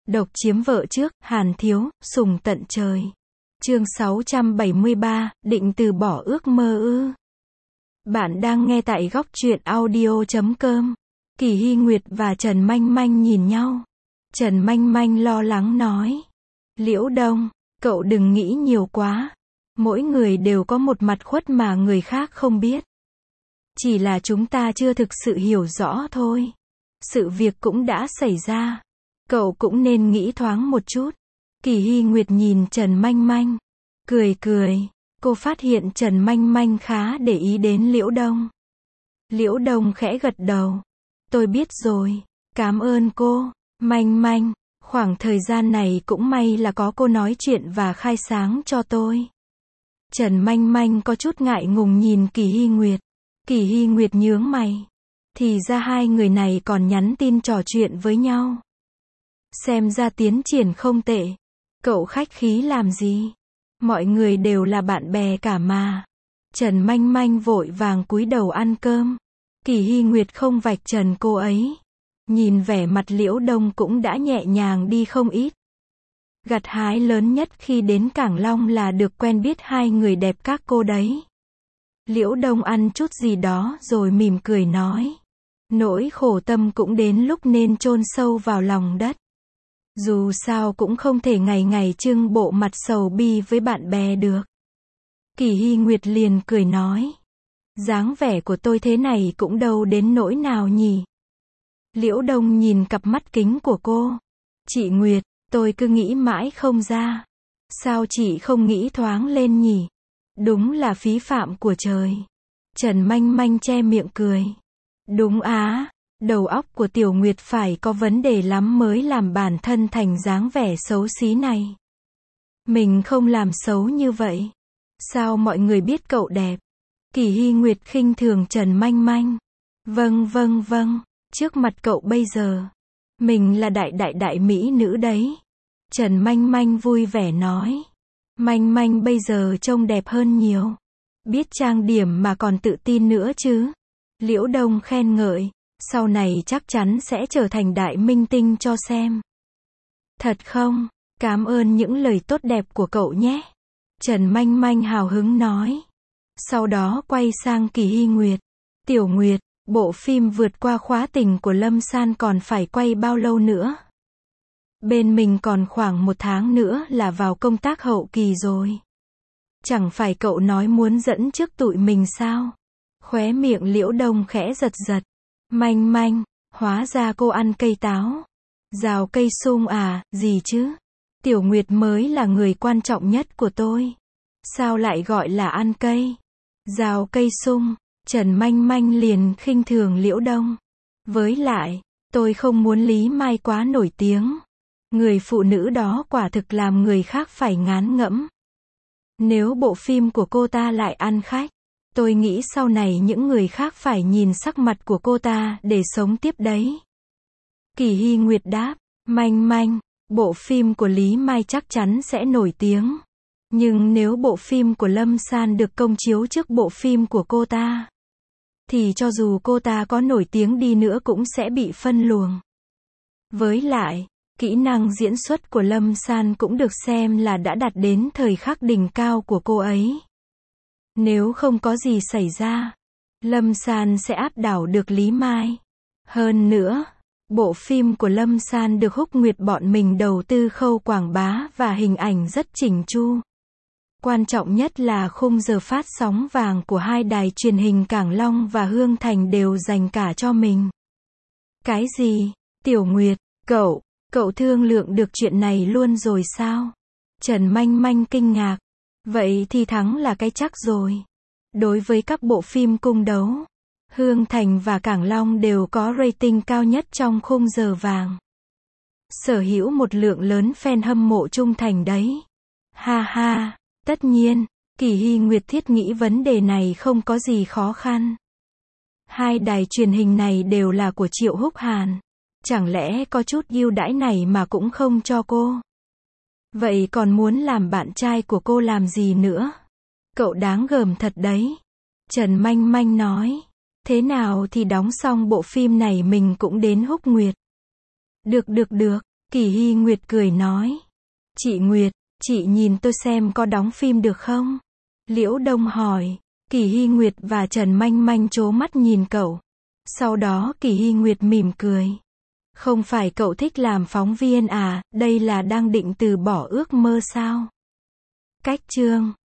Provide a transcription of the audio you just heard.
Độc chiếm vợ trước, Hàn Thiếu, sùng tận trời. Chương 673, định từ bỏ ước mơ ư? Bạn đang nghe tại góc truyện audio.com. Kỳ Hy Nguyệt và Trần Manh Manh nhìn nhau. Trần Manh Manh lo lắng nói. Liễu Đông, cậu đừng nghĩ nhiều quá. Mỗi người đều có một mặt khuất mà người khác không biết. Chỉ là chúng ta chưa thực sự hiểu rõ thôi. Sự việc cũng đã xảy ra. Cậu cũng nên nghĩ thoáng một chút. Kỳ Hy Nguyệt nhìn Trần Manh Manh. Cười cười. Cô phát hiện Trần Manh Manh khá để ý đến Liễu Đông. Liễu Đông khẽ gật đầu. Tôi biết rồi. Cảm ơn cô. Manh Manh. Khoảng thời gian này cũng may là có cô nói chuyện và khai sáng cho tôi. Trần Manh Manh có chút ngại ngùng nhìn Kỳ Hy Nguyệt. Kỳ Hy Nguyệt nhướng mày. Thì ra hai người này còn nhắn tin trò chuyện với nhau. Xem ra tiến triển không tệ. Cậu khách khí làm gì? Mọi người đều là bạn bè cả mà. Trần Manh Manh vội vàng cúi đầu ăn cơm. Kỳ Hy Nguyệt không vạch trần cô ấy. Nhìn vẻ mặt Liễu Đông cũng đã nhẹ nhàng đi không ít. Gặt hái lớn nhất khi đến Cảng Long là được quen biết hai người đẹp các cô đấy. Liễu Đông ăn chút gì đó rồi mỉm cười nói. Nỗi khổ tâm cũng đến lúc nên chôn sâu vào lòng đất. Dù sao cũng không thể ngày ngày trưng bộ mặt sầu bi với bạn bè được. Kỳ Hy Nguyệt liền cười nói. Dáng vẻ của tôi thế này cũng đâu đến nỗi nào nhỉ. Liễu Đông nhìn cặp mắt kính của cô. Chị Nguyệt, tôi cứ nghĩ mãi không ra. Sao chị không nghĩ thoáng lên nhỉ? Đúng là phí phạm của trời. Trần Manh Manh che miệng cười. Đúng á, đầu óc của Tiểu Nguyệt phải có vấn đề lắm mới làm bản thân thành dáng vẻ xấu xí này. Mình không làm xấu như vậy. Sao mọi người biết cậu đẹp? Kỳ Hy Nguyệt khinh thường Trần Manh Manh. Vâng, trước mặt cậu bây giờ. Mình là đại mỹ nữ đấy. Trần Manh Manh vui vẻ nói. Manh Manh bây giờ trông đẹp hơn nhiều. Biết trang điểm mà còn tự tin nữa chứ. Liễu Đông khen ngợi. Sau này chắc chắn sẽ trở thành đại minh tinh cho xem. Thật không? Cảm ơn những lời tốt đẹp của cậu nhé. Trần Manh Manh hào hứng nói. Sau đó quay sang Kỳ Hy Nguyệt. Tiểu Nguyệt, bộ phim vượt qua khóa tình của Lâm San còn phải quay bao lâu nữa? Bên mình còn khoảng 1 tháng nữa là vào công tác hậu kỳ rồi. Chẳng phải cậu nói muốn dẫn trước tụi mình sao? Khóe miệng Liễu Đông khẽ giật giật. Manh Manh, hóa ra cô ăn cây táo. Rào cây sung à, gì chứ? Tiểu Nguyệt mới là người quan trọng nhất của tôi. Sao lại gọi là ăn cây? Rào cây sung. Trần Manh Manh liền khinh thường Liễu Đông. Với lại, tôi không muốn Lý Mai quá nổi tiếng. Người phụ nữ đó quả thực làm người khác phải ngán ngẫm. Nếu bộ phim của cô ta lại ăn khách, tôi nghĩ sau này những người khác phải nhìn sắc mặt của cô ta để sống tiếp đấy. Kỳ Hy Nguyệt đáp. Manh Manh, bộ phim của Lý Mai chắc chắn sẽ nổi tiếng. Nhưng nếu bộ phim của Lâm San được công chiếu trước bộ phim của cô ta, thì cho dù cô ta có nổi tiếng đi nữa cũng sẽ bị phân luồng. Với lại, kỹ năng diễn xuất của Lâm San cũng được xem là đã đạt đến thời khắc đỉnh cao của cô ấy. Nếu không có gì xảy ra, Lâm San sẽ áp đảo được Lý Mai. Hơn nữa, bộ phim của Lâm San được Húc Nguyệt bọn mình đầu tư khâu quảng bá và hình ảnh rất chỉnh chu. Quan trọng nhất là khung giờ phát sóng vàng của hai đài truyền hình Cảng Long và Hương Thành đều dành cả cho mình. Cái gì? Tiểu Nguyệt, cậu thương lượng được chuyện này luôn rồi sao? Trần Manh Manh kinh ngạc. Vậy thì thắng là cái chắc rồi. Đối với các bộ phim cung đấu, Hương Thành và Cảng Long đều có rating cao nhất trong khung giờ vàng. Sở hữu một lượng lớn fan hâm mộ trung thành đấy. Ha ha, tất nhiên, Kỳ Hy Nguyệt thiết nghĩ vấn đề này không có gì khó khăn. Hai đài truyền hình này đều là của Triệu Húc Hàn. Chẳng lẽ có chút ưu đãi này mà cũng không cho cô? Vậy còn muốn làm bạn trai của cô làm gì nữa? Cậu đáng gờm thật đấy. Trần Manh Manh nói. Thế nào thì đóng xong bộ phim này mình cũng đến Húc Nguyệt. Được. Kỳ Hy Nguyệt cười nói. Chị Nguyệt, chị nhìn tôi xem có đóng phim được không? Liễu Đông hỏi. Kỳ Hy Nguyệt và Trần Manh Manh trố mắt nhìn cậu. Sau đó Kỳ Hy Nguyệt mỉm cười. Không phải cậu thích làm phóng viên à, đây là đang định từ bỏ ước mơ sao? Cách chương